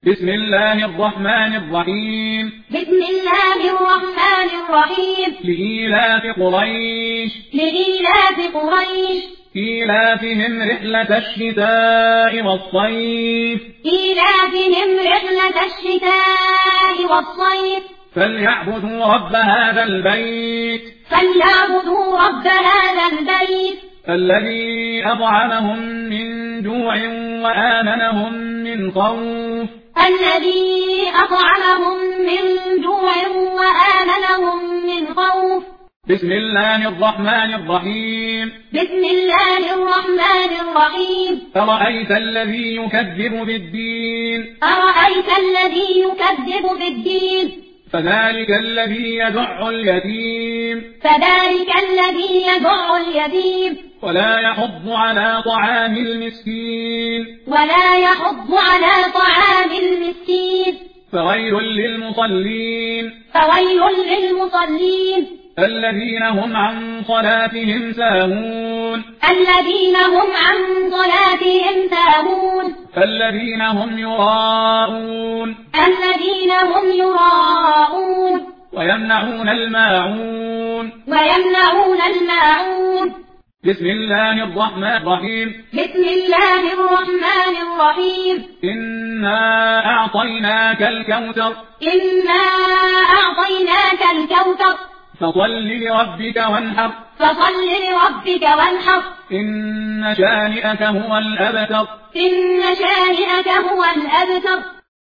بسم الله الرحمن الرحيم. بسم الله الرحمن الرحيم. لإيلاف قريش. لإيلاف قريش. إيلافهم رحلة الشتاء والصيف. إيلافهم رحلة الشتاء والصيف. فليعبدوا رب هذا البيت. فليعبدوا رب هذا البيت. الذي أطعمهم من جوع وآمنهم من خوف. الذي أطعمهم من جوع وآمنهم من خوف. بسم الله الرحمن الرحيم. بسم الله الرحمن الرحيم. أرأيت الذي يكذب بالدين. أرأيت الذي يكذب بالدين. فذلك الذي يدع اليتيم. فذلك الذي يدع اليتيم. ولا يحض على طعام المسكين. ولا يحض على طعام المسكين. فويل للمصلين. فويل للمصلين. الذين هم عن صلاتهم ساهون. الذين هم عن صلاتهم ساهون. الذين هم يراءون. الذين هم يراءون. ويمنعون الماعون. ويمنعون الماعون. بسم الله الرحمن الرحيم. بسم الله الرحمن الرحيم. إنا أعطيناك الكوثر. إنا أعطيناك الكوثر. فصل لربك وانحر. فصل لربك وانحر. إن شانئك هو الأبتر. إن شانئك هو الأبتر.